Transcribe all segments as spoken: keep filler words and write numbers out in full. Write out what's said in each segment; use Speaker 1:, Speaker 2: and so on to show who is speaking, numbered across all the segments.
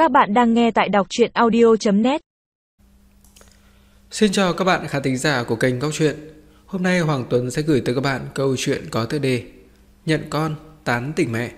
Speaker 1: Các bạn đang nghe tại đọc truyện audio chấm net.
Speaker 2: Xin chào các bạn khán thính giả của kênh Góc Truyện. Hôm nay Hoàng Tuấn sẽ gửi tới các bạn câu chuyện có tựa đề Nhận con, tán tỉnh mẹ.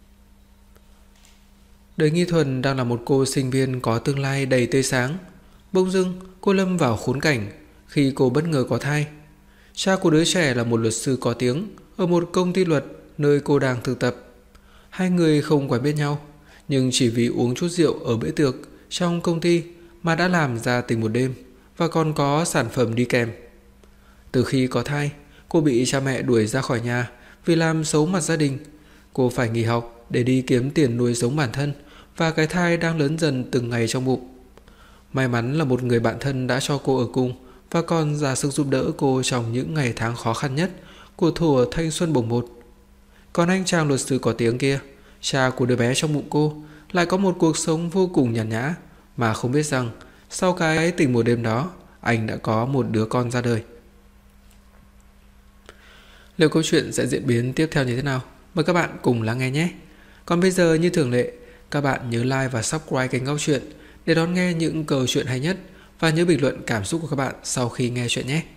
Speaker 2: Đời Nghi Thuần đang là một cô sinh viên có tương lai đầy tươi sáng. Bỗng dưng cô lâm vào khốn cảnh khi cô bất ngờ có thai. Cha của đứa trẻ là một luật sư có tiếng ở một công ty luật nơi cô đang thực tập. Hai người không quen biết nhau, nhưng chỉ vì uống chút rượu ở bữa tiệc trong công ty mà đã làm ra tình một đêm và còn có sản phẩm đi kèm. Từ khi có thai, cô bị cha mẹ đuổi ra khỏi nhà vì làm xấu mặt gia đình. Cô phải nghỉ học để đi kiếm tiền nuôi sống bản thân và cái thai đang lớn dần từng ngày trong bụng. May mắn là một người bạn thân đã cho cô ở cùng và còn ra sức giúp đỡ cô trong những ngày tháng khó khăn nhất của thuở thanh xuân bồng bột. Còn anh chàng luật sư có tiếng kia, cha của đứa bé trong bụng cô, lại có một cuộc sống vô cùng nhàn nhã, mà không biết rằng sau cái tình một đêm đó, anh đã có một đứa con ra đời. Liệu câu chuyện sẽ diễn biến tiếp theo như thế nào? Mời các bạn cùng lắng nghe nhé. Còn bây giờ như thường lệ, các bạn nhớ like và subscribe kênh Góc Truyện để đón nghe những câu chuyện hay nhất và nhớ bình luận cảm xúc của các bạn sau khi nghe chuyện nhé.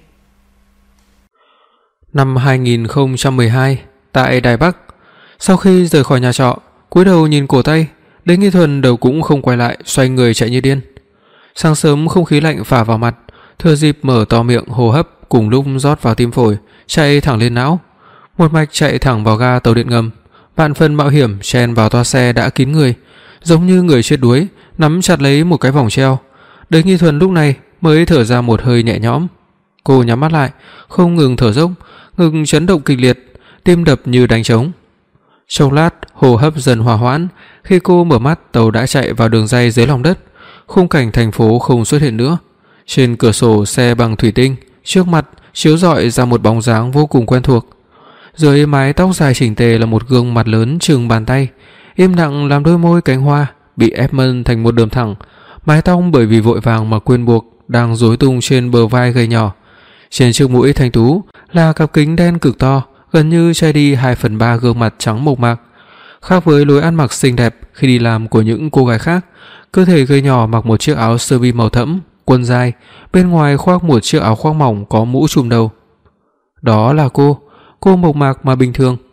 Speaker 2: Năm hai nghìn không trăm mười hai, tại Đài Bắc, sau khi rời khỏi nhà trọ, cúi đầu nhìn cổ tay, Đế Nghi Thuần đầu cũng không quay lại, xoay người chạy như điên. Sáng sớm không khí lạnh phả vào mặt, thừa dịp mở to miệng hô hấp cùng lúc rót vào tim phổi, chạy thẳng lên não. Một mạch chạy thẳng vào ga tàu điện ngầm, vạn phần mạo hiểm chen vào toa xe đã kín người, giống như người chết đuối nắm chặt lấy một cái vòng treo. Đế Nghi Thuần lúc này mới thở ra một hơi nhẹ nhõm. Cô nhắm mắt lại, không ngừng thở dốc, ngực chấn động kịch liệt, tim đập như đánh trống. Chốc lát, hô hấp dần hòa hoãn, khi cô mở mắt, tàu đã chạy vào đường ray dưới lòng đất. Khung cảnh thành phố không xuất hiện nữa. Trên cửa sổ xe bằng thủy tinh, trước mặt chiếu rọi ra một bóng dáng vô cùng quen thuộc. Dưới mái tóc dài chỉnh tề là một gương mặt lớn chừng bàn tay, im lặng làm đôi môi cánh hoa bị ép mân thành một đường thẳng, mái tóc bởi vì vội vàng mà quên buộc đang rối tung trên bờ vai gầy nhỏ. Trên chiếc mũi thanh tú là cặp kính đen cực to, gần như che đi hai phần ba gương mặt trắng mộc mạc. Khác với lối ăn mặc xinh đẹp khi đi làm của những cô gái khác, cơ thể gầy nhỏ mặc một chiếc áo sơ mi màu thẫm, quần dài, bên ngoài khoác một chiếc áo khoác mỏng có mũ trùm đầu. Đó là cô, cô mộc mạc mà bình thường.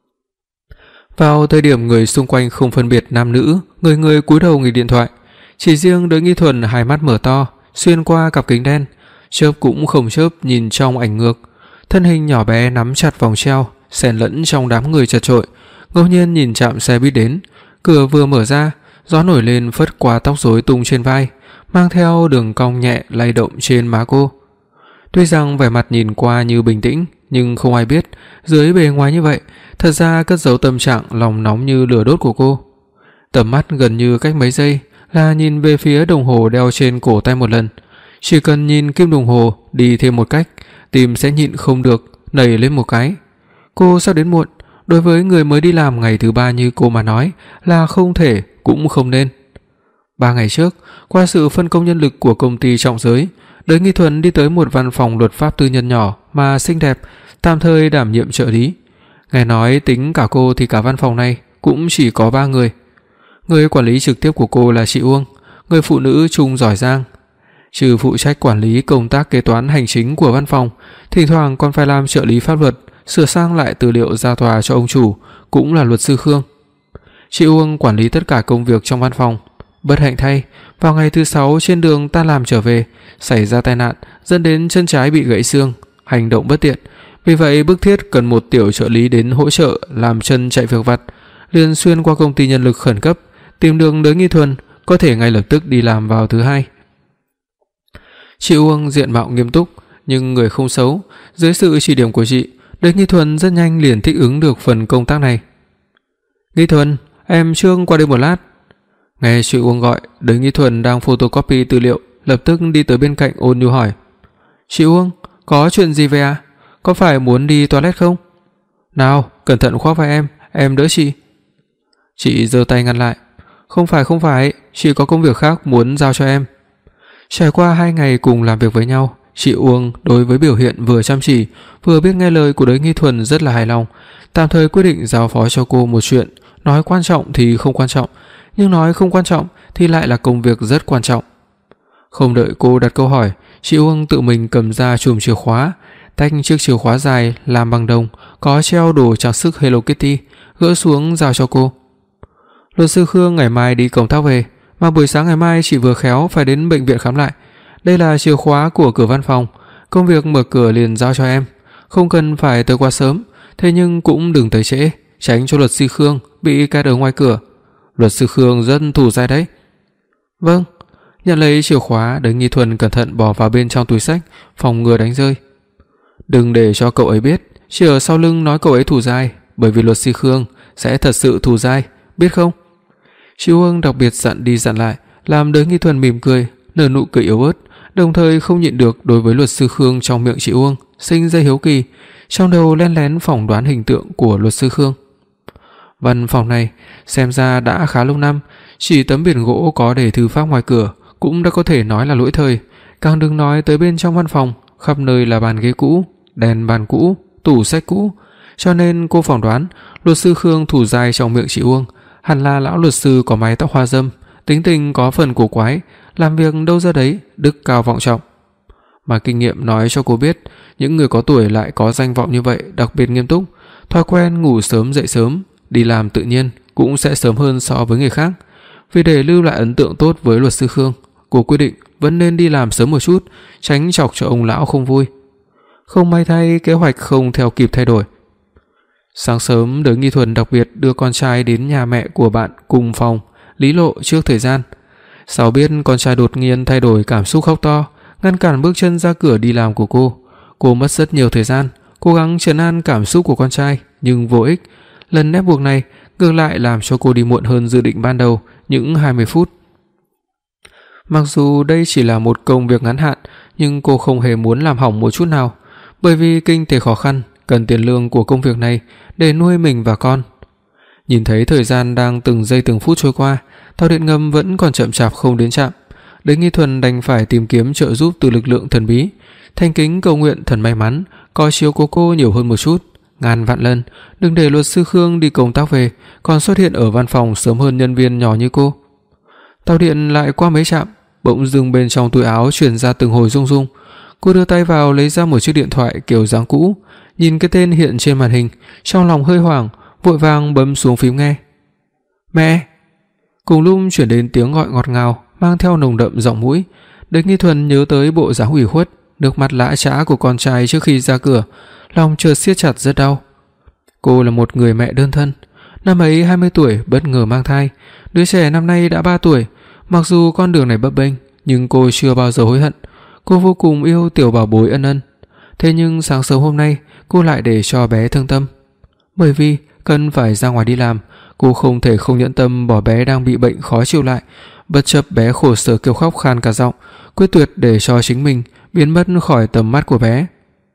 Speaker 2: Vào thời điểm người xung quanh không phân biệt nam nữ, người người cúi đầu nghịch điện thoại, chỉ riêng Đới Nghi Thuần hai mắt mở to, xuyên qua cặp kính đen, chớp cũng không chớp nhìn trong ảnh ngược. Thân hình nhỏ bé nắm chặt vòng treo, xen lẫn trong đám người chật chội, ngẫu nhiên nhìn chạm xe buýt đến. Cửa vừa mở ra, gió nổi lên phất qua tóc rối tung trên vai, mang theo đường cong nhẹ lay động trên má cô. Tuy rằng vẻ mặt nhìn qua như bình tĩnh, nhưng không ai biết dưới bề ngoài như vậy thật ra cất giấu tâm trạng lòng nóng như lửa đốt của cô. Tầm mắt gần như cách mấy giây là nhìn về phía đồng hồ đeo trên cổ tay một lần. Chỉ cần nhìn kim đồng hồ đi thêm một cách, tim sẽ nhịn không được nảy lên một cái. Cô sắp đến muộn, đối với người mới đi làm ngày thứ ba như cô mà nói là không thể cũng không nên. Ba ngày trước, qua sự phân công nhân lực của công ty trọng giới, Đới Nghi Thuần đi tới một văn phòng luật pháp tư nhân nhỏ mà xinh đẹp, tạm thời đảm nhiệm trợ lý. Nghe nói tính cả cô thì cả văn phòng này cũng chỉ có ba người. Người quản lý trực tiếp của cô là chị Uông, người phụ nữ trung giỏi giang. Trừ phụ trách quản lý công tác kế toán hành chính của văn phòng, thỉnh thoảng còn phải làm trợ lý pháp luật, sửa sang lại tư liệu ra tòa cho ông chủ, cũng là luật sư Khương. Chị Uông quản lý tất cả công việc trong văn phòng. Bất hạnh thay, vào ngày thứ sáu trên đường tan làm trở về, xảy ra tai nạn dẫn đến chân trái bị gãy xương, hành động bất tiện. Vì vậy bức thiết cần một tiểu trợ lý đến hỗ trợ làm chân chạy việc vặt, liền xuyên qua công ty nhân lực khẩn cấp, tìm đường Đới Nghi Thuần có thể ngay lập tức đi làm vào thứ hai. Chị Uông diện mạo nghiêm túc nhưng người không xấu, dưới sự chỉ điểm của chị, Đới Nghi Thuần rất nhanh liền thích ứng được phần công tác này. "Nghi Thuần, em Trương qua đây một lát." Nghe chị Uông gọi, Đới Nghi Thuần đang photocopy tư liệu, lập tức đi tới bên cạnh ôn nhu hỏi: "Chị Uông, có chuyện gì vậy à? Có phải muốn đi toilet không? Nào, cẩn thận khoác vai em, em đỡ chị." Chị giơ tay ngăn lại: "Không phải không phải, chị có công việc khác muốn giao cho em." Trải qua hai ngày cùng làm việc với nhau, chị Uông đối với biểu hiện vừa chăm chỉ, vừa biết nghe lời của Đới Nghi Thuần rất là hài lòng, tạm thời quyết định giao phó cho cô một chuyện, nói quan trọng thì không quan trọng, nhưng nói không quan trọng thì lại là công việc rất quan trọng. Không đợi cô đặt câu hỏi, chị Uông tự mình cầm ra chùm chìa khóa, tách chiếc chìa khóa dài làm bằng đồng, có treo đồ trang sức Hello Kitty, gỡ xuống giao cho cô. Luật sư Khương ngày mai đi công tác về, mà buổi sáng ngày mai chị vừa khéo phải đến bệnh viện khám lại. Đây là chìa khóa của cửa văn phòng, công việc mở cửa liền giao cho em, không cần phải tới quá sớm, thế nhưng cũng đừng tới trễ, tránh cho luật sư Khương bị kẹt ở ngoài cửa. Luật sư Khương rất thủ dai đấy. Vâng. Nhận lấy chìa khóa, Đới Nghi Thuần cẩn thận bỏ vào bên trong túi xách, phòng ngừa đánh rơi. Đừng để cho cậu ấy biết, chỉ ở sau lưng nói cậu ấy thủ dai, bởi vì luật sư Khương sẽ thật sự thủ dai, biết không? Chị Uông đặc biệt dặn đi dặn lại, làm Đới Nghi Thuần mỉm cười, nở nụ cười yếu ớt, đồng thời không nhịn được đối với luật sư Khương trong miệng chị Uông sinh ra hiếu kỳ, trong đầu lén lén phỏng đoán hình tượng của luật sư Khương. Văn phòng này xem ra đã khá lâu năm, chỉ tấm biển gỗ có để thư pháp ngoài cửa cũng đã có thể nói là lỗi thời, càng đừng nói tới bên trong văn phòng, khắp nơi là bàn ghế cũ, đèn bàn cũ, tủ sách cũ, cho nên cô phỏng đoán luật sư Khương thủ dai trong miệng chị Uông hẳn là lão luật sư có mái tóc hoa râm, tính tình có phần cổ quái, làm việc đâu ra đấy đức cao vọng trọng. Mà kinh nghiệm nói cho cô biết, những người có tuổi lại có danh vọng như vậy đặc biệt nghiêm túc, thói quen ngủ sớm dậy sớm, đi làm tự nhiên cũng sẽ sớm hơn so với người khác. Vì để lưu lại ấn tượng tốt với luật sư Khương, cô quyết định vẫn nên đi làm sớm một chút, tránh chọc cho ông lão không vui. Không may thay, kế hoạch không theo kịp thay đổi. Sáng sớm, Đới Nghi Thuần đặc biệt đưa con trai đến nhà mẹ của bạn cùng phòng, Lý Lộ trước thời gian. Sau biết con trai đột nhiên thay đổi cảm xúc khóc to, ngăn cản bước chân ra cửa đi làm của cô, cô mất rất nhiều thời gian cố gắng trấn an cảm xúc của con trai, nhưng vô ích. Lần ép buộc này ngược lại làm cho cô đi muộn hơn dự định ban đầu những hai mươi phút. Mặc dù đây chỉ là một công việc ngắn hạn, nhưng cô không hề muốn làm hỏng một chút nào, bởi vì kinh tế khó khăn, cần tiền lương của công việc này để nuôi mình và con. Nhìn thấy thời gian đang từng giây từng phút trôi qua, tàu điện ngầm vẫn còn chậm chạp không đến trạm. Đới Nghi Thuần đành phải tìm kiếm trợ giúp từ lực lượng thần bí, thành kính cầu nguyện thần may mắn có chiếu cố cô nhiều hơn một chút. Ngàn vạn lần đừng để luật sư Khương đi công tác về còn xuất hiện ở văn phòng sớm hơn nhân viên nhỏ như cô. Tàu điện lại qua mấy trạm, bỗng dưng bên trong túi áo truyền ra từng hồi rung rung. Cô đưa tay vào lấy ra một chiếc điện thoại kiểu dáng cũ, nhìn cái tên hiện trên màn hình, trong lòng hơi hoảng, vội vàng bấm xuống phím nghe. Mẹ! Cùng lúc chuyển đến tiếng gọi ngọt ngào mang theo nồng đậm giọng mũi. Đới Nghi Thuần nhớ tới bộ dáng ủy khuất, nước mắt lã chã của con trai trước khi ra cửa, lòng chợt siết chặt rất đau. Cô là một người mẹ đơn thân, năm ấy hai mươi tuổi bất ngờ mang thai, đứa trẻ năm nay đã ba tuổi. Mặc dù con đường này bấp bênh, nhưng cô chưa bao giờ hối hận. Cô vô cùng yêu tiểu bảo bối Ân Ân. Thế nhưng sáng sớm hôm nay, cô lại để cho bé thương tâm. Bởi vì cần phải ra ngoài đi làm, cô không thể không nhẫn tâm bỏ bé đang bị bệnh khó chịu lại. Bất chấp bé khổ sở kêu khóc khan cả giọng, quyết tuyệt để cho chính mình biến mất khỏi tầm mắt của bé.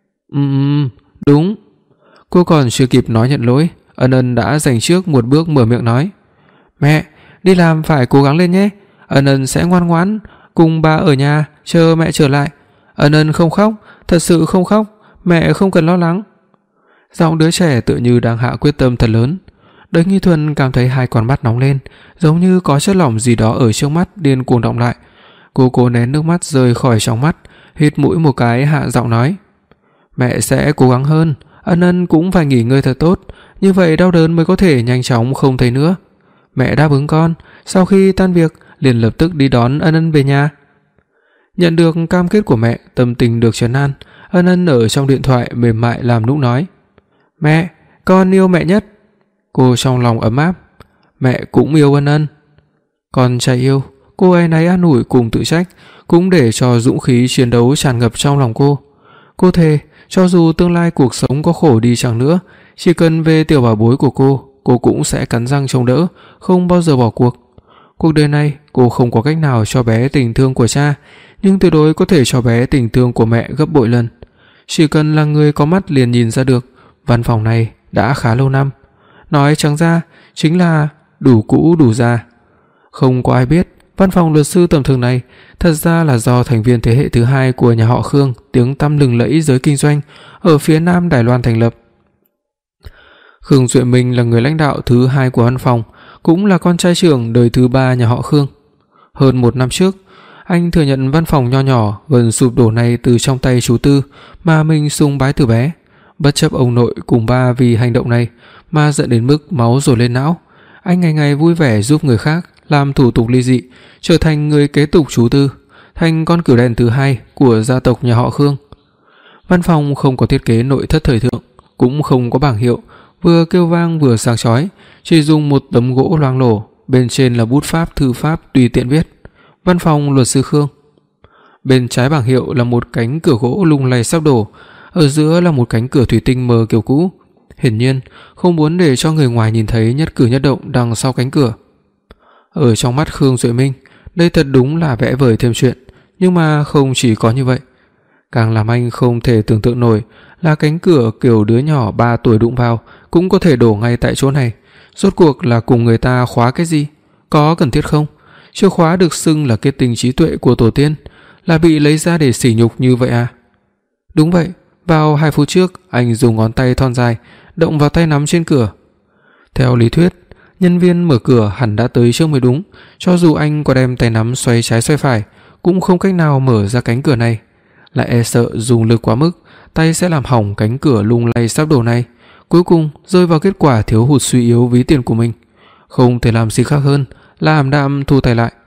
Speaker 2: Ừm, đúng. Cô còn chưa kịp nói nhận lỗi, Ân Ân đã giành trước một bước mở miệng nói. Mẹ, đi làm phải cố gắng lên nhé. Ân Ân sẽ ngoan ngoãn cùng ba ở nhà chờ mẹ trở lại. Ân Ân không khóc, thật sự không khóc, mẹ không cần lo lắng. Giọng đứa trẻ tự như đang hạ quyết tâm thật lớn. Đới Nghi Thuần cảm thấy hai con mắt nóng lên, giống như có chất lỏng gì đó ở trước mắt điên cuồng đọng lại. Cô cố nén nước mắt rơi khỏi trong mắt, hít mũi một cái hạ giọng nói. Mẹ sẽ cố gắng hơn, Ân Ân cũng phải nghỉ ngơi thật tốt, như vậy đau đớn mới có thể nhanh chóng không thấy nữa. Mẹ đáp ứng con, sau khi tan việc liền lập tức đi đón Ân Ân về nhà. Nhận được cam kết của mẹ, tâm tình được trấn an, Ân Ân ở trong điện thoại mềm mại làm nũng nói. Mẹ, con yêu mẹ nhất. Cô trong lòng ấm áp. Mẹ cũng yêu Ân Ân. Con trai yêu, cô ấy nấy an ủi cùng tự trách, cũng để cho dũng khí chiến đấu tràn ngập trong lòng cô. Cô thề, cho dù tương lai cuộc sống có khổ đi chẳng nữa, chỉ cần về tiểu bảo bối của cô, cô cũng sẽ cắn răng chống đỡ, không bao giờ bỏ cuộc. Cuộc đời này, cô không có cách nào cho bé tình thương của cha, nhưng tuyệt đối có thể cho bé tình thương của mẹ gấp bội lần. Chỉ cần là người có mắt liền nhìn ra được, văn phòng này đã khá lâu năm. Nói trắng ra, chính là đủ cũ đủ già. Không có ai biết, văn phòng luật sư tầm thường này thật ra là do thành viên thế hệ thứ hai của nhà họ Khương tiếng tăm lừng lẫy giới kinh doanh ở phía Nam Đài Loan thành lập. Khương Duệ Minh là người lãnh đạo thứ hai của văn phòng, cũng là con trai trưởng đời thứ ba nhà họ Khương. Hơn một năm trước, anh thừa nhận văn phòng nho nhỏ gần sụp đổ này từ trong tay chú Tư mà mình sùng bái từ bé. Bất chấp ông nội cùng ba vì hành động này mà giận đến mức máu dồn lên não, anh ngày ngày vui vẻ giúp người khác làm thủ tục ly dị, trở thành người kế tục chú Tư, thành con cửu đèn thứ hai của gia tộc nhà họ Khương. Văn phòng không có thiết kế nội thất thời thượng, cũng không có bảng hiệu, vừa kêu vang vừa sáng chói, chỉ dùng một tấm gỗ loang lổ, bên trên là bút pháp thư pháp tùy tiện viết: Văn phòng luật sư Khương. Bên trái bảng hiệu là một cánh cửa gỗ lung lay sắp đổ, ở giữa là một cánh cửa thủy tinh mờ kiểu cũ, hiển nhiên không muốn để cho người ngoài nhìn thấy nhất cử nhất động đằng sau cánh cửa. Ở trong mắt Khương Duệ Minh, đây thật đúng là vẽ vời thêm chuyện, nhưng mà không chỉ có như vậy. Càng làm anh không thể tưởng tượng nổi là cánh cửa kiểu đứa nhỏ ba tuổi đụng vào cũng có thể đổ ngay tại chỗ này. Rốt cuộc là cùng người ta khóa cái gì? Có cần thiết không? Chìa khóa được xưng là kết tinh trí tuệ của tổ tiên, là bị lấy ra để sỉ nhục như vậy à? Đúng vậy, vào hai phút trước anh dùng ngón tay thon dài động vào tay nắm trên cửa. Theo lý thuyết, nhân viên mở cửa hẳn đã tới trước mới đúng, cho dù anh có đem tay nắm xoay trái xoay phải cũng không cách nào mở ra cánh cửa này. Lại e sợ dùng lực quá mức, tay sẽ làm hỏng cánh cửa lung lay sắp đổ này, cuối cùng rơi vào kết quả thiếu hụt suy yếu ví tiền của mình. Không thể làm gì khác hơn là ảm đạm thu tay lại.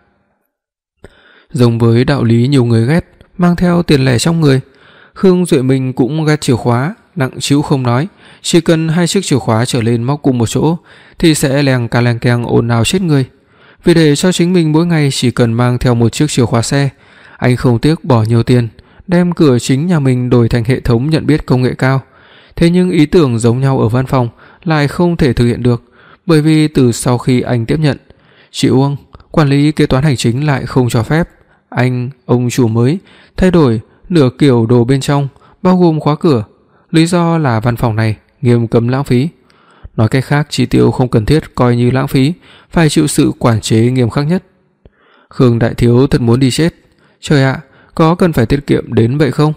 Speaker 2: Giống với đạo lý nhiều người ghét mang theo tiền lẻ trong người, Khương Duệ Minh cũng ghét chìa khóa, nặng trĩu không nói, chỉ cần hai chiếc chìa khóa trở lên móc cùng một chỗ thì sẽ leng ca leng keng ồn ào chết người. Vì để cho chính mình mỗi ngày chỉ cần mang theo một chiếc chìa khóa xe, anh không tiếc bỏ nhiều tiền đem cửa chính nhà mình đổi thành hệ thống nhận biết công nghệ cao. Thế nhưng ý tưởng giống nhau ở văn phòng lại không thể thực hiện được, bởi vì từ sau khi anh tiếp nhận, chị Uông, quản lý kế toán hành chính lại không cho phép anh, ông chủ mới, thay đổi nửa kiểu đồ bên trong, bao gồm khóa cửa. Lý do là văn phòng này nghiêm cấm lãng phí. Nói cách khác, chi tiêu không cần thiết coi như lãng phí, phải chịu sự quản chế nghiêm khắc nhất. Khương đại thiếu thật muốn đi chết. Trời ạ, có cần phải tiết kiệm đến vậy không?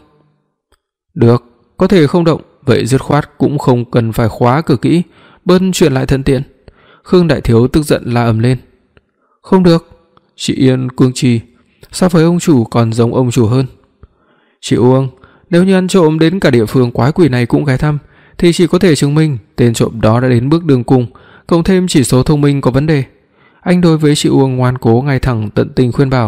Speaker 2: Được, có thể không động, vậy dứt khoát cũng không cần phải khóa cửa kỹ, bớt chuyện lại thuận tiện. Khương đại thiếu tức giận la ầm lên. Không được, chị Yên cương trì, sao với ông chủ còn giống ông chủ hơn? Chị Uông, nếu như ăn trộm đến cả địa phương quái quỷ này cũng ghé thăm, thì chỉ có thể chứng minh tên trộm đó đã đến bước đường cùng, cộng thêm chỉ số thông minh có vấn đề. Anh đối với chị Uông ngoan cố ngay thẳng tận tình khuyên bảo.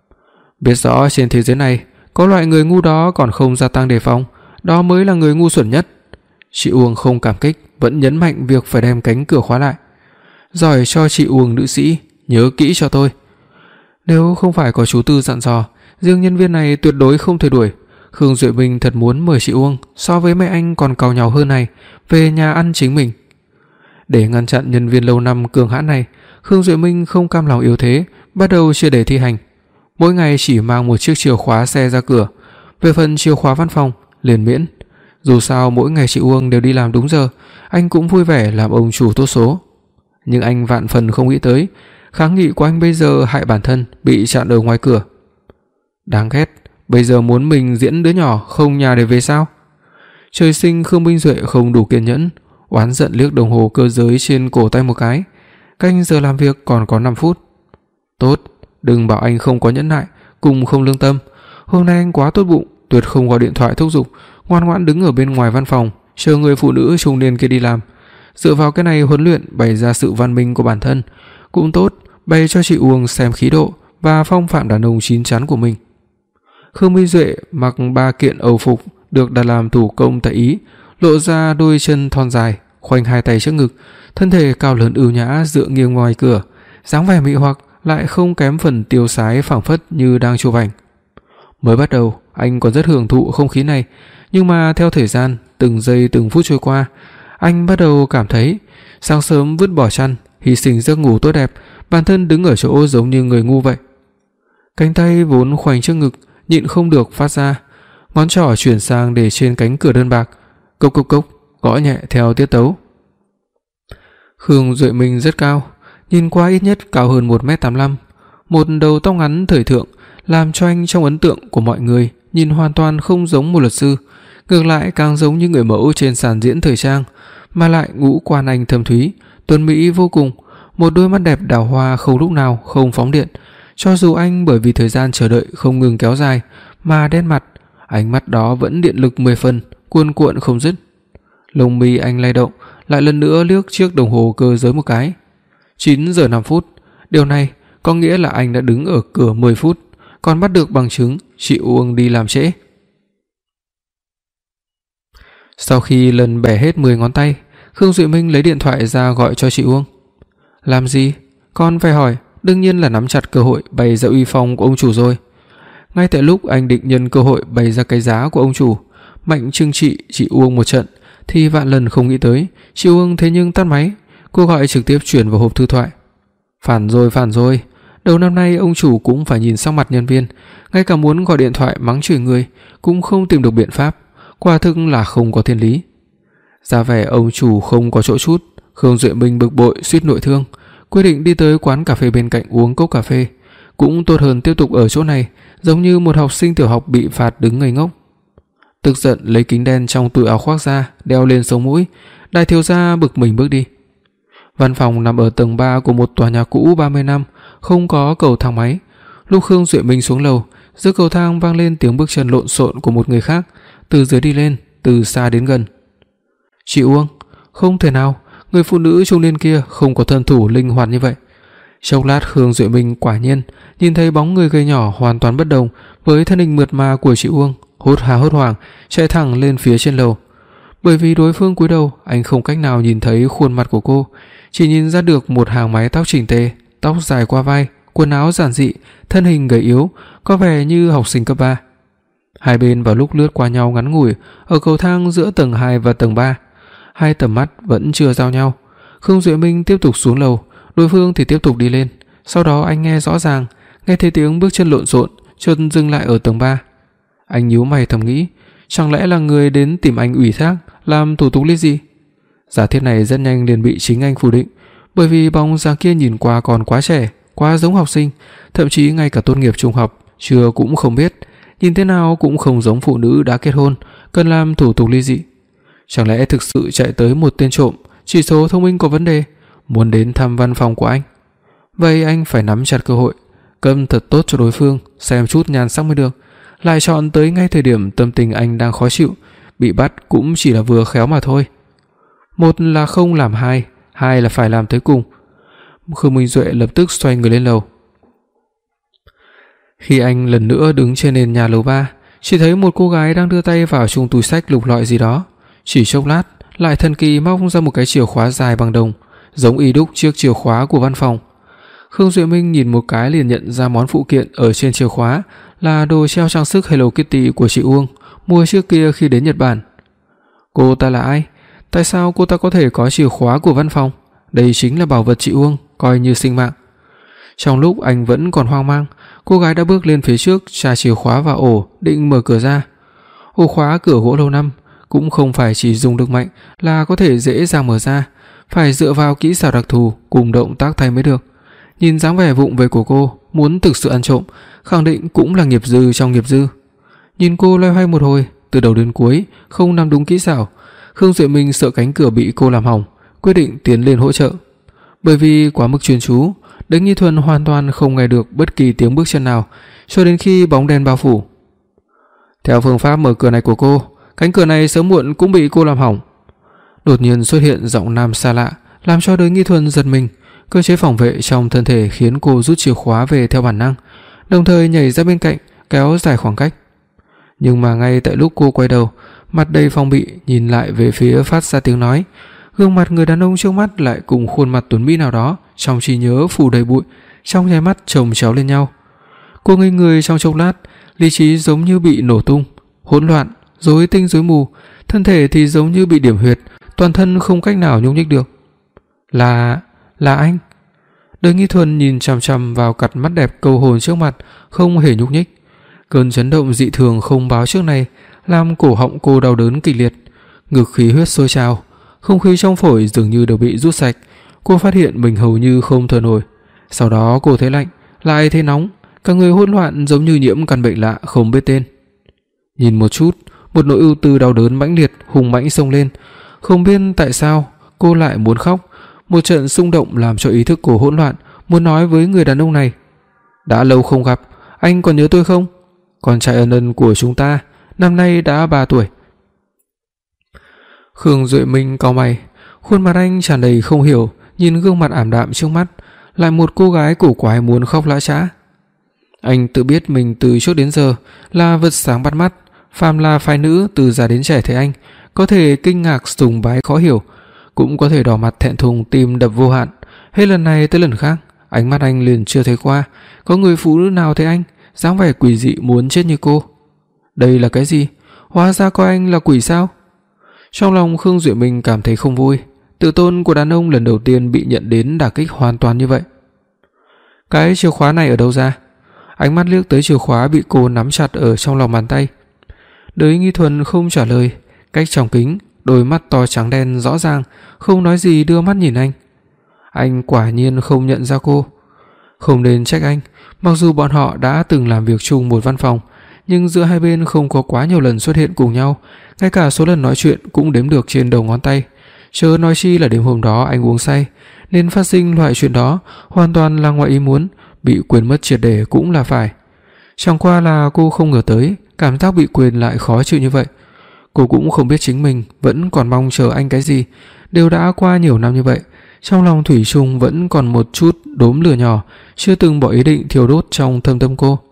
Speaker 2: Biết rõ trên thế giới này có loại người ngu đó còn không gia tăng đề phòng, đó mới là người ngu xuẩn nhất. Chị Uông không cảm kích, vẫn nhấn mạnh việc phải đem cánh cửa khóa lại. Giỏi cho chị Uông nữ sĩ, nhớ kỹ cho tôi. Nếu không phải có chú Tư dặn dò, riêng nhân viên này tuyệt đối không thể đuổi. Khương Duệ Minh thật muốn mời chị Uông so với mấy anh còn càu nhàu hơn này về nhà ăn chính mình. Để ngăn chặn nhân viên lâu năm cường hãn này, Khương Duệ Minh không cam lòng yếu thế, bắt đầu chia để thi hành. Mỗi ngày chỉ mang một chiếc chìa khóa xe ra cửa, về phần chìa khóa văn phòng liền miễn. Dù sao mỗi ngày chị Uông đều đi làm đúng giờ, anh cũng vui vẻ làm ông chủ tốt số. Nhưng anh vạn phần không nghĩ tới, kháng nghị của anh bây giờ hại bản thân bị chặn ở ngoài cửa. Đáng ghét, bây giờ muốn mình diễn đứa nhỏ không nhà để về sao? Trời sinh Khương Minh Duệ không đủ kiên nhẫn, oán giận liếc đồng hồ cơ giới trên cổ tay một cái. Canh giờ làm việc còn có năm phút. Tốt, đừng bảo anh không có nhẫn nại, cùng không lương tâm. Hôm nay anh quá tốt bụng, tuyệt không gọi điện thoại thúc giục, ngoan ngoãn đứng ở bên ngoài văn phòng chờ người phụ nữ trung niên kia đi làm. Dựa vào cái này huấn luyện bày ra sự văn minh của bản thân, cũng tốt bày cho chị Uông xem khí độ và phong phạm đàn ông chín chắn của mình. Khương Minh Duệ mặc ba kiện âu phục được đặt làm thủ công tại Ý, lộ ra đôi chân thon dài, khoanh hai tay trước ngực, thân thể cao lớn ưu nhã dựa nghiêng ngoài cửa, dáng vẻ mị hoặc lại không kém phần tiêu sái phảng phất như đang chụp ảnh. Mới bắt đầu, anh còn rất hưởng thụ không khí này, nhưng mà theo thời gian, từng giây từng phút trôi qua, anh bắt đầu cảm thấy sáng sớm vứt bỏ chăn, hy sinh giấc ngủ tốt đẹp, bản thân đứng ở chỗ giống như người ngu vậy. Cánh tay vốn khoanh trước ngực nhịn không được phát ra, ngón trỏ chuyển sang để trên cánh cửa đơn bạc, cốc cốc cốc gõ nhẹ theo tiết tấu. Khương Duệ Minh rất cao, nhìn qua ít nhất cao hơn một mét tám mươi lăm, một đầu tóc ngắn thời thượng làm cho anh trong ấn tượng của mọi người nhìn hoàn toàn không giống một luật sư, ngược lại càng giống như người mẫu trên sàn diễn thời trang, mà lại ngũ quan anh thâm thúy, tuấn mỹ vô cùng, một đôi mắt đẹp đào hoa không lúc nào không phóng điện, cho dù anh bởi vì thời gian chờ đợi không ngừng kéo dài mà đen mặt, ánh mắt đó vẫn điện lực mười phần, cuồn cuộn không dứt. Lông mi anh lay động, lại lần nữa liếc chiếc đồng hồ cơ giới một cái. chín giờ năm phút, điều này có nghĩa là anh đã đứng ở cửa mười phút, còn bắt được bằng chứng chị Uông đi làm trễ. Sau khi lần bẻ hết mười ngón tay, Khương Duệ Minh lấy điện thoại ra gọi cho chị Uông. Làm gì? Con phải hỏi, đương nhiên là nắm chặt cơ hội bày ra uy phong của ông chủ rồi. Ngay tại lúc anh định nhân cơ hội bày ra cái giá của ông chủ, mạnh trưng trị chị Uông một trận, thì vạn lần không nghĩ tới, chị Uông thế nhưng tắt máy, cô gọi trực tiếp chuyển vào hộp thư thoại. Phản rồi, phản rồi, đầu năm nay ông chủ cũng phải nhìn sắc mặt nhân viên, ngay cả muốn gọi điện thoại mắng chửi người cũng không tìm được biện pháp, quả thực là không có thiên lý. Ra vẻ ông chủ không có chỗ chút, Khương Duệ Minh bực bội suýt nội thương, quyết định đi tới quán cà phê bên cạnh uống cốc cà phê, cũng tốt hơn tiếp tục ở chỗ này, giống như một học sinh tiểu học bị phạt đứng ngây ngốc. Tức giận lấy kính đen trong túi áo khoác ra, đeo lên sống mũi, đại thiếu gia bực mình bước đi. Văn phòng nằm ở tầng ba của một tòa nhà cũ ba mươi năm, không có cầu thang máy. Lúc Khương Duệ Minh xuống lầu, dưới cầu thang vang lên tiếng bước chân lộn xộn của một người khác, từ dưới đi lên, từ xa đến gần. Chị Uông, không thể nào, người phụ nữ trung niên kia không có thân thủ linh hoạt như vậy. Chốc lát Khương Duệ Minh quả nhiên nhìn thấy bóng người gầy nhỏ hoàn toàn bất đồng với thân hình mượt mà của chị Uông, hốt há hốt hoảng chạy thẳng lên phía trên lầu. Bởi vì đối phương cúi đầu, anh không cách nào nhìn thấy khuôn mặt của cô, chỉ nhìn ra được một hàng mái tóc chỉnh tề, tóc dài qua vai, quần áo giản dị, thân hình gầy yếu, có vẻ như học sinh cấp ba. Hai bên vào lúc lướt qua nhau ngắn ngủi ở cầu thang giữa tầng hai và tầng ba, hai tầm mắt vẫn chưa giao nhau. Khương Duệ Minh tiếp tục xuống lầu, đối phương thì tiếp tục đi lên. Sau đó anh nghe rõ ràng, nghe thấy tiếng bước chân lộn xộn, chợt dừng lại ở tầng ba. Anh nhíu mày thầm nghĩ, chẳng lẽ là người đến tìm anh ủy thác làm thủ tục lý gì? Giả thiết này rất nhanh liền bị chính anh phủ định, bởi vì bóng dáng kia nhìn qua còn quá trẻ, quá giống học sinh, thậm chí ngay cả tốt nghiệp trung học chưa cũng không biết, nhìn thế nào cũng không giống phụ nữ đã kết hôn cần làm thủ tục ly dị. Chẳng lẽ thực sự chạy tới một tên trộm, chỉ số thông minh có vấn đề, muốn đến thăm văn phòng của anh? Vậy anh phải nắm chặt cơ hội, câm thật tốt cho đối phương, xem chút nhan sắc mới được. Lại chọn tới ngay thời điểm tâm tình anh đang khó chịu, bị bắt cũng chỉ là vừa khéo mà thôi. Một là không làm hai, hai là phải làm tới cùng. Khương Minh Duệ lập tức xoay người lên lầu. Khi anh lần nữa đứng trên nền nhà lầu ba, chỉ thấy một cô gái đang đưa tay vào trong túi xách lục lọi gì đó. Chỉ chốc lát, lại thần kỳ móc ra một cái chìa khóa dài bằng đồng, giống y đúc chiếc chìa khóa của văn phòng. Khương Duệ Minh nhìn một cái liền nhận ra món phụ kiện ở trên chìa khóa là đồ treo trang sức Hello Kitty của chị Uông, mua trước kia khi đến Nhật Bản. Cô ta là ai? Tại sao cô ta có thể có chìa khóa của văn phòng? Đây chính là bảo vật chị Uông, coi như sinh mạng. Trong lúc anh vẫn còn hoang mang, cô gái đã bước lên phía trước, tra chìa khóa vào ổ, định mở cửa ra. Ổ khóa cửa gỗ lâu năm cũng không phải chỉ dùng lực mạnh là có thể dễ dàng mở ra, phải dựa vào kỹ xảo đặc thù cùng động tác thay mới được. Nhìn dáng vẻ vụng về của cô, muốn thực sự ăn trộm, khẳng định cũng là nghiệp dư trong nghiệp dư. Nhìn cô loay hoay một hồi, từ đầu đến cuối không nắm đúng kỹ xảo, Khương Duệ Minh sợ cánh cửa bị cô làm hỏng, quyết định tiến lên hỗ trợ. Bởi vì quá mức chuyên chú, Đới Nghi Thuần hoàn toàn không nghe được bất kỳ tiếng bước chân nào, cho đến khi bóng đen bao phủ. Theo phương pháp mở cửa này của cô, cánh cửa này sớm muộn cũng bị cô làm hỏng. Đột nhiên xuất hiện giọng nam xa lạ, làm cho Đới Nghi Thuần giật mình. Cơ chế phòng vệ trong thân thể khiến cô rút chìa khóa về theo bản năng, đồng thời nhảy ra bên cạnh, kéo dài khoảng cách. Nhưng mà ngay tại lúc cô quay đầu, mặt đầy phòng bị nhìn lại về phía phát ra tiếng nói, gương mặt người đàn ông trước mắt lại cùng khuôn mặt tuấn mỹ nào đó trong trí nhớ phủ đầy bụi, trong nháy mắt chồng chéo lên nhau. Cô ngây người trong chốc lát, lý trí giống như bị nổ tung, hỗn loạn, rối tinh rối mù, thân thể thì giống như bị điểm huyệt, toàn thân không cách nào nhúc nhích được. Là... là anh. Đới Nghi Thuần nhìn chằm chằm vào cặp mắt đẹp câu hồn trước mặt, không hề nhúc nhích. Cơn chấn động dị thường không báo trước này làm cổ họng cô đau đớn kịch liệt, ngực khí huyết sôi trào, không khí trong phổi dường như đều bị rút sạch. Cô phát hiện mình hầu như không thở nổi. Sau đó cô thấy lạnh, lại thấy nóng, cả người hỗn loạn giống như nhiễm căn bệnh lạ không biết tên. Nhìn một chút, một nỗi ưu tư đau đớn mãnh liệt hùng mãnh xông lên. Không biết tại sao cô lại muốn khóc, Một trận xung động làm cho ý thức cô hỗn loạn, muốn nói với người đàn ông này: "Đã lâu không gặp, anh còn nhớ tôi không? Con trai ân ân của chúng ta, năm nay đã ba tuổi." Khương Duệ Minh cau mày, khuôn mặt anh tràn đầy không hiểu, nhìn gương mặt ảm đạm trước mắt, lại một cô gái cổ quái muốn khóc lã chã. Anh tự biết mình từ trước đến giờ là vật sáng bắt mắt, phàm là phái nữ từ già đến trẻ thấy anh, có thể kinh ngạc sùng bái khó hiểu, cũng có thể đỏ mặt thẹn thùng tim đập vô hạn. Hết lần này tới lần khác, ánh mắt anh liền chưa thấy qua có người phụ nữ nào thấy anh dáng vẻ quỷ dị muốn chết như cô. Đây là cái gì? Hóa ra coi anh là quỷ sao? Trong lòng Khương Duệ Minh cảm thấy không vui, tự tôn của đàn ông lần đầu tiên bị nhận đến đả kích hoàn toàn như vậy. Cái chìa khóa này ở đâu ra? Ánh mắt liếc tới chìa khóa bị cô nắm chặt ở trong lòng bàn tay. Đới Nghi Thuần không trả lời, cách trong kính, đôi mắt to trắng đen rõ ràng, không nói gì đưa mắt nhìn anh. Anh quả nhiên không nhận ra cô. Không nên trách anh, mặc dù bọn họ đã từng làm việc chung một văn phòng, nhưng giữa hai bên không có quá nhiều lần xuất hiện cùng nhau, ngay cả số lần nói chuyện cũng đếm được trên đầu ngón tay. Chớ nói chi là đêm hôm đó anh uống say, nên phát sinh loại chuyện đó hoàn toàn là ngoài ý muốn, bị quên mất triệt để cũng là phải. Chẳng qua là cô không ngờ tới cảm giác bị quên lại khó chịu như vậy. Cô cũng không biết chính mình vẫn còn mong chờ anh cái gì, đều đã qua nhiều năm như vậy, trong lòng thủy chung vẫn còn một chút đốm lửa nhỏ chưa từng bỏ ý định thiêu đốt trong thâm tâm cô.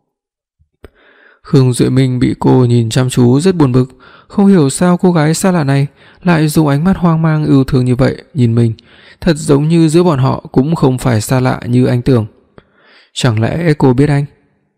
Speaker 2: Khương Duệ Minh bị cô nhìn chăm chú rất buồn bực, không hiểu sao cô gái xa lạ này lại dùng ánh mắt hoang mang yêu thương như vậy nhìn mình, thật giống như giữa bọn họ cũng không phải xa lạ như anh tưởng. Chẳng lẽ cô biết anh?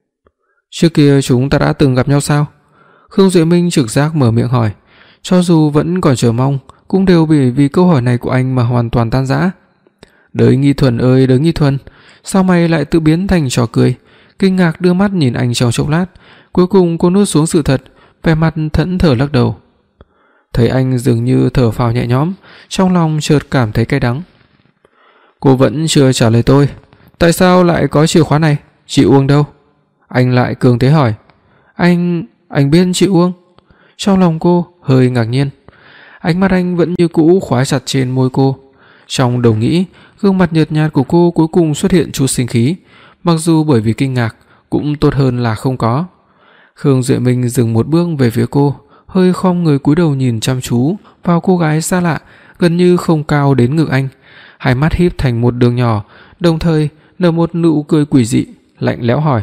Speaker 2: Trước kia chúng ta đã từng gặp nhau sao? Khương Duệ Minh trực giác mở miệng hỏi, cho dù vẫn còn chờ mong, cũng đều bởi vì câu hỏi này của anh mà hoàn toàn tan rã. Đới Nghi Thuần ơi Đới Nghi Thuần, sao mày lại tự biến thành trò cười? Kinh ngạc đưa mắt nhìn anh trong chốc lát, cuối cùng cô nuốt xuống sự thật, vẻ mặt thẫn thờ lắc đầu. Thấy anh dường như thở phào nhẹ nhõm, trong lòng chợt cảm thấy cay đắng. Cô vẫn chưa trả lời tôi, tại sao lại có chìa khóa này? Chị Uông đâu? Anh lại cường thế hỏi. Anh... anh biết chị Uông? Trong lòng cô hơi ngạc nhiên. Ánh mắt anh vẫn như cũ khóa chặt trên môi cô. Trong đầu nghĩ, gương mặt nhợt nhạt của cô cuối cùng xuất hiện chút sinh khí, mặc dù bởi vì kinh ngạc, cũng tốt hơn là không có. Khương Duệ Minh dừng một bước về phía cô, hơi khom người cúi đầu nhìn chăm chú vào cô gái xa lạ, gần như không cao đến ngực anh, hai mắt híp thành một đường nhỏ, đồng thời nở một nụ cười quỷ dị, lạnh lẽo hỏi: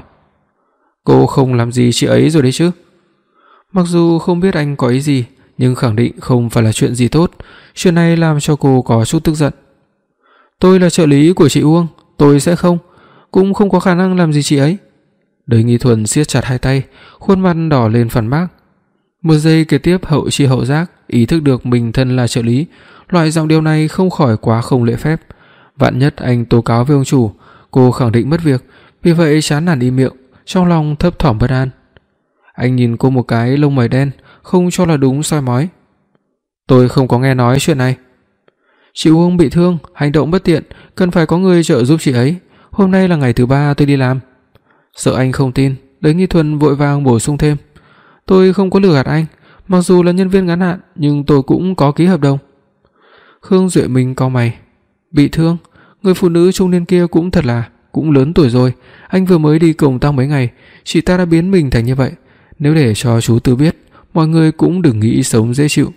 Speaker 2: Cô không làm gì chị ấy rồi đấy chứ? Mặc dù không biết anh có ý gì, nhưng khẳng định không phải là chuyện gì tốt. Chuyện này làm cho cô có chút tức giận. Tôi là trợ lý của chị Uông, tôi sẽ không, cũng không có khả năng làm gì chị ấy. Đới Nghi Thuần siết chặt hai tay, khuôn mặt đỏ lên phản bác. Một giây kế tiếp hậu chi hậu giác, ý thức được mình thân là trợ lý, loại giọng điều này không khỏi quá không lễ phép. Vạn nhất anh tố cáo với ông chủ, cô khẳng định mất việc, vì vậy chán nản im miệng, trong lòng thấp thỏm bất an. Anh nhìn cô một cái lông mày đen, không cho là đúng soi mói. Tôi không có nghe nói chuyện này. Chị Uông bị thương, hành động bất tiện, cần phải có người trợ giúp chị ấy. Hôm nay là ngày thứ ba tôi đi làm. Sợ anh không tin, Đới Nghi Thuần vội vàng bổ sung thêm. Tôi không có lừa gạt anh, mặc dù là nhân viên ngắn hạn, nhưng tôi cũng có ký hợp đồng. Khương Duệ Minh cau mày. Bị thương? Người phụ nữ trung niên kia cũng thật là, cũng lớn tuổi rồi. Anh vừa mới đi công tác mấy ngày, chị ta đã biến mình thành như vậy. Nếu để cho chú Tư biết, mọi người cũng đừng nghĩ sống dễ chịu.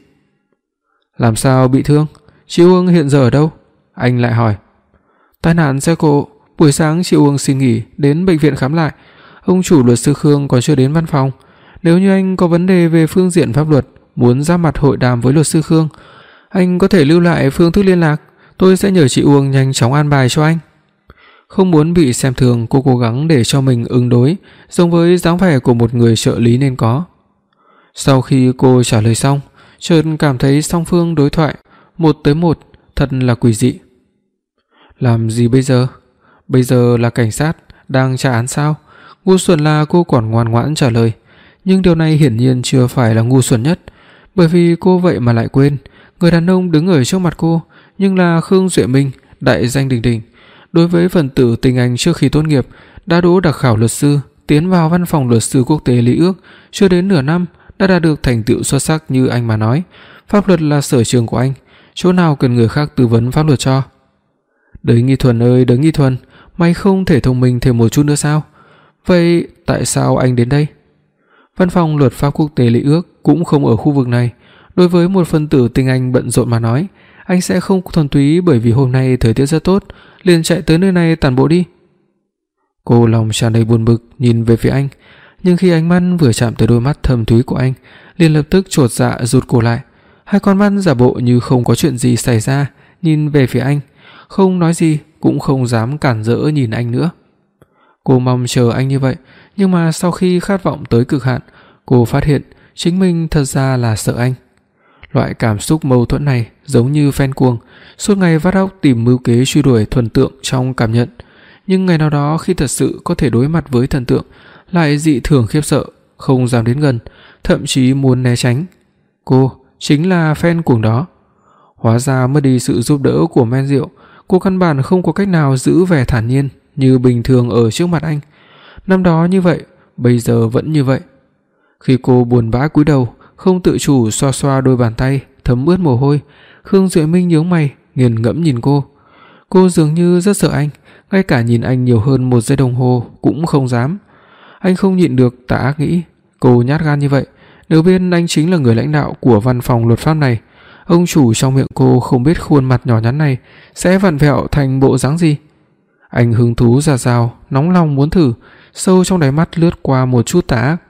Speaker 2: Làm sao bị thương? Chị Uông hiện giờ ở đâu? Anh lại hỏi. Tai nạn xe cộ, buổi sáng chị Uông xin nghỉ đến bệnh viện khám lại. Ông chủ luật sư Khương còn chưa đến văn phòng. Nếu như anh có vấn đề về phương diện pháp luật, muốn ra mặt hội đàm với luật sư Khương, anh có thể lưu lại phương thức liên lạc, tôi sẽ nhờ chị Uông nhanh chóng an bài cho anh. Không muốn bị xem thường, cô cố gắng để cho mình ứng đối giống với dáng vẻ của một người trợ lý nên có. Sau khi cô trả lời xong, chợt cảm thấy song phương đối thoại một tới một thật là quỷ dị. Làm gì bây giờ? Bây giờ là cảnh sát đang tra án sao? Ngu xuẩn là cô còn ngoan ngoãn trả lời, nhưng điều này hiển nhiên chưa phải là ngu xuẩn nhất, bởi vì cô vậy mà lại quên người đàn ông đứng ở trước mặt cô nhưng là Khương Duệ Minh, đại danh đỉnh đỉnh. Đối với phần tử tình anh trước khi tốt nghiệp, đã đỗ đặc khảo luật sư, tiến vào văn phòng luật sư quốc tế Lý Ước, chưa đến nửa năm đã đạt được thành tựu xuất sắc như anh mà nói. Pháp luật là sở trường của anh, chỗ nào cần người khác tư vấn pháp luật cho. Đới Nghi Thuần ơi, Đới Nghi Thuần, mày không thể thông minh thêm một chút nữa sao? Vậy tại sao anh đến đây? Văn phòng luật pháp quốc tế Lý Ước cũng không ở khu vực này. Đối với một phân tử tinh anh bận rộn mà nói, anh sẽ không thuần túy bởi vì hôm nay thời tiết rất tốt liền chạy tới nơi này tản bộ đi. Cô lòng tràn đầy buồn bực nhìn về phía anh, nhưng khi ánh mắt vừa chạm tới đôi mắt thâm thúy của anh, liền lập tức chột dạ rụt cổ lại. Hai con mắt giả bộ như không có chuyện gì xảy ra, nhìn về phía anh, không nói gì, cũng không dám cản rỡ nhìn anh nữa. Cô mong chờ anh như vậy, nhưng mà sau khi khát vọng tới cực hạn, cô phát hiện chính mình thật ra là sợ anh. Loại cảm xúc mâu thuẫn này giống như fan cuồng, suốt ngày vắt óc tìm mưu kế truy đuổi thần tượng trong cảm nhận, nhưng ngày nào đó khi thật sự có thể đối mặt với thần tượng, lại dị thường khiếp sợ, không dám đến gần, thậm chí muốn né tránh. Cô chính là fan cuồng đó. Hóa ra mất đi sự giúp đỡ của men rượu, cô căn bản không có cách nào giữ vẻ thản nhiên như bình thường ở trước mặt anh. Năm đó như vậy, bây giờ vẫn như vậy. Khi cô buồn bã cúi đầu, không tự chủ xoa xoa đôi bàn tay thấm ướt mồ hôi, Khương Duệ Minh nhướng mày, nghiền ngẫm nhìn cô. Cô dường như rất sợ anh, ngay cả nhìn anh nhiều hơn một giây đồng hồ cũng không dám. Anh không nhịn được tà ác nghĩ, cô nhát gan như vậy, nếu biết anh chính là người lãnh đạo của văn phòng luật pháp này, ông chủ trong miệng cô không biết khuôn mặt nhỏ nhắn này sẽ vặn vẹo thành bộ dáng gì. Anh hứng thú ra rào, nóng lòng muốn thử, sâu trong đáy mắt lướt qua một chút tà ác.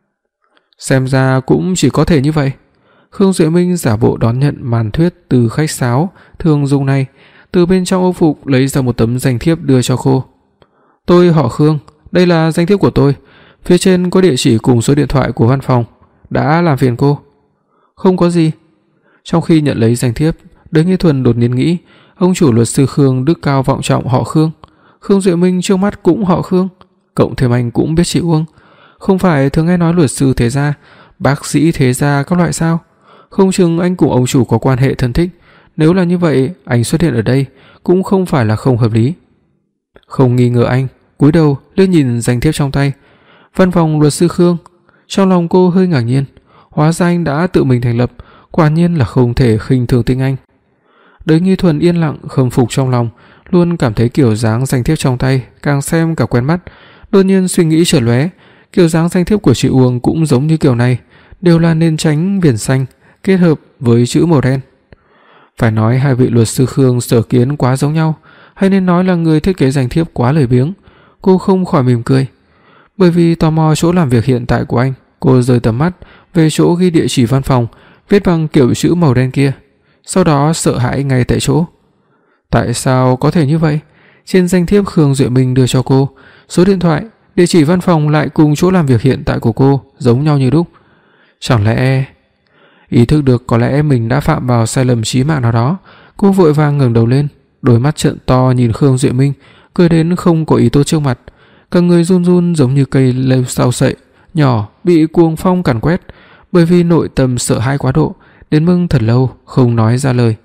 Speaker 2: Xem ra cũng chỉ có thể như vậy. Khương Duệ Minh giả bộ đón nhận màn thuyết từ khách sáo thường dùng này, từ bên trong âu phục lấy ra một tấm danh thiếp đưa cho cô. Tôi họ Khương, đây là danh thiếp của tôi, phía trên có địa chỉ cùng số điện thoại của văn phòng, đã làm phiền cô. Không có gì. Trong khi nhận lấy danh thiếp, Đới Nghi Thuần đột nhiên nghĩ, ông chủ luật sư Khương đức cao vọng trọng họ Khương, Khương Duệ Minh trước mắt cũng họ Khương, cộng thêm anh cũng biết chị Uông, không phải thường nghe nói luật sư thế gia, bác sĩ thế gia các loại sao? Không chừng anh cùng ông chủ có quan hệ thân thích, nếu là như vậy, anh xuất hiện ở đây cũng không phải là không hợp lý. Không nghi ngờ anh, cúi đầu liếc nhìn danh thiếp trong tay. Văn phòng luật sư Khương. Trong lòng cô hơi ngạc nhiên, hóa ra anh đã tự mình thành lập, quả nhiên là không thể khinh thường tiếng Anh. Đới Nghi Thuần yên lặng khâm phục trong lòng, luôn cảm thấy kiểu dáng danh thiếp trong tay càng xem càng quen mắt, đột nhiên suy nghĩ chợt lóe, kiểu dáng danh thiếp của chị Uông cũng giống như kiểu này, đều là nền trắng viền xanh kết hợp với chữ màu đen. Phải nói hai vị luật sư Khương sở kiến quá giống nhau, hay nên nói là người thiết kế danh thiếp quá lười biếng. Cô không khỏi mỉm cười. Bởi vì tò mò chỗ làm việc hiện tại của anh, cô rời tầm mắt về chỗ ghi địa chỉ văn phòng viết bằng kiểu chữ màu đen kia, sau đó sợ hãi ngay tại chỗ. Tại sao có thể như vậy? Trên danh thiếp Khương Duệ Minh đưa cho cô, số điện thoại, địa chỉ văn phòng lại cùng chỗ làm việc hiện tại của cô giống nhau như đúc. Chẳng lẽ... Ý thức được có lẽ mình đã phạm vào sai lầm chí mạng nào đó, cô vội vàng ngẩng đầu lên, đôi mắt trợn to nhìn Khương Duệ Minh, cười đến không có ý tốt trước mặt, cả người run run giống như cây lêu sao sậy nhỏ bị cuồng phong càn quét, bởi vì nội tâm sợ hãi quá độ, đến mức thật lâu không nói ra lời.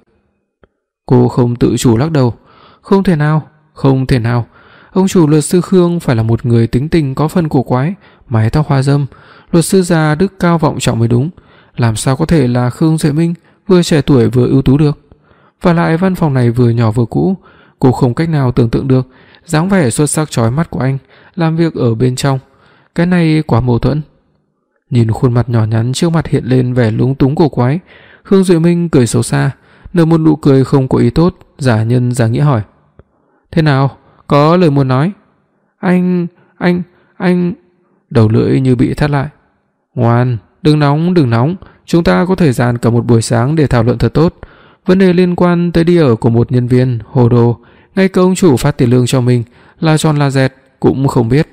Speaker 2: Cô không tự chủ lắc đầu, không thể nào, không thể nào. Ông chủ luật sư Khương phải là một người tính tình có phần cổ quái, mái tóc hoa râm, luật sư già đức cao vọng trọng mới đúng. Làm sao có thể là Khương Duệ Minh, vừa trẻ tuổi vừa ưu tú được? Và lại văn phòng này vừa nhỏ vừa cũ, cô không cách nào tưởng tượng được dáng vẻ xuất sắc chói mắt của anh làm việc ở bên trong. Cái này quá mâu thuẫn. Nhìn khuôn mặt nhỏ nhắn trước mặt hiện lên vẻ lúng túng cổ quái, Khương Duệ Minh cười xấu xa, nở một nụ cười không có ý tốt, giả nhân giả nghĩa hỏi: "Thế nào, có lời muốn nói?" "Anh, anh, anh..." Đầu lưỡi như bị thắt lại. "Ngoan, đừng nóng, đừng nóng, chúng ta có thời gian cả một buổi sáng để thảo luận thật tốt. Vấn đề liên quan tới đi ở của một nhân viên hồ đồ, ngay cả ông chủ phát tiền lương cho mình là tròn là dẹt cũng không biết."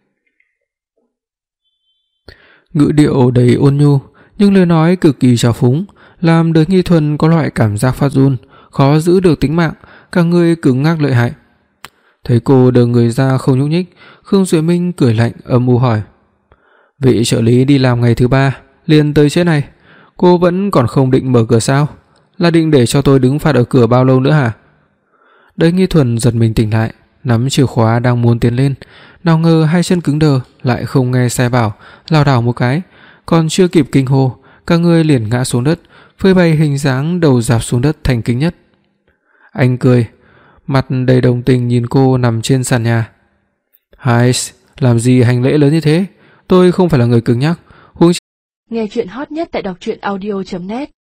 Speaker 2: Ngữ điệu đầy ôn nhu, nhưng lời nói cực kỳ trào phúng, làm Đới Nghi Thuần có loại cảm giác phát run, khó giữ được tính mạng, cả người cứng ngắc lợi hại. Thấy cô đờ người ra không nhúc nhích, Khương Duệ Minh cười lạnh âm u hỏi: "Vị trợ lý đi làm ngày thứ ba liền tới chế này, cô vẫn còn không định mở cửa sao? Là định để cho tôi đứng phạt ở cửa bao lâu nữa hả?" Đới Nghi Thuần giật mình tỉnh lại, nắm chìa khóa đang muốn tiến lên, nào ngờ hai chân cứng đờ, lại không nghe sai bảo, lảo đảo một cái, còn chưa kịp kinh hô, cả người liền ngã xuống đất, phơi bày hình dáng đầu rạp xuống đất thành kính nhất. Anh cười, mặt đầy đồng tình nhìn cô nằm trên sàn nhà. "Hai, làm gì hành lễ lớn như thế? Tôi không phải là người cứng nhắc." Huống
Speaker 1: Nghe truyện hot nhất tại đọc truyện audio chấm net